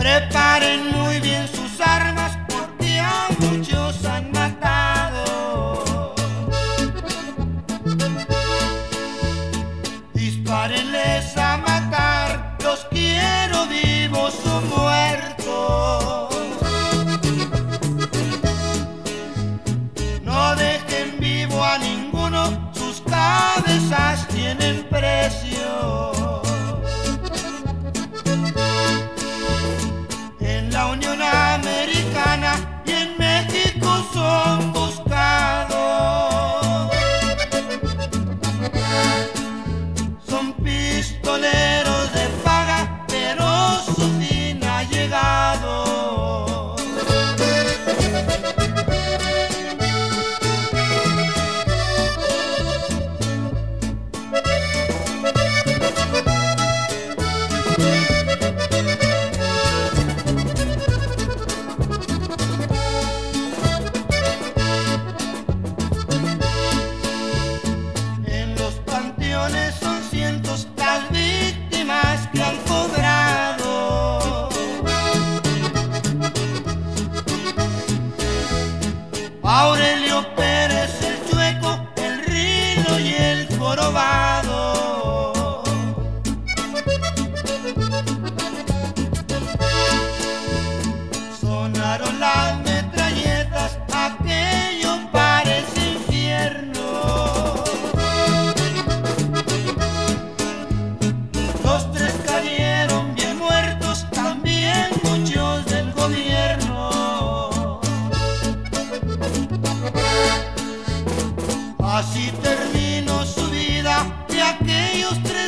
Preparen muy bien sus armas porque a muchos han matado. Dispárenles a matar, los quiero vivos o muertos. No dejen vivo a ninguno, sus cabezas tienen precio. En la Unión Americana y en México son buscados. Son pistoleros de paga, pero su fin ha llegado. Son cientos las víctimas que han cobrado. Aurelio Pérez, el Chueco, el Rino y el Jorobado. Sonaron las metralletas, aquello parece infierno. Los tres cayeron bien muertos, también muchos del gobierno. Así terminó su vida de aquellos tres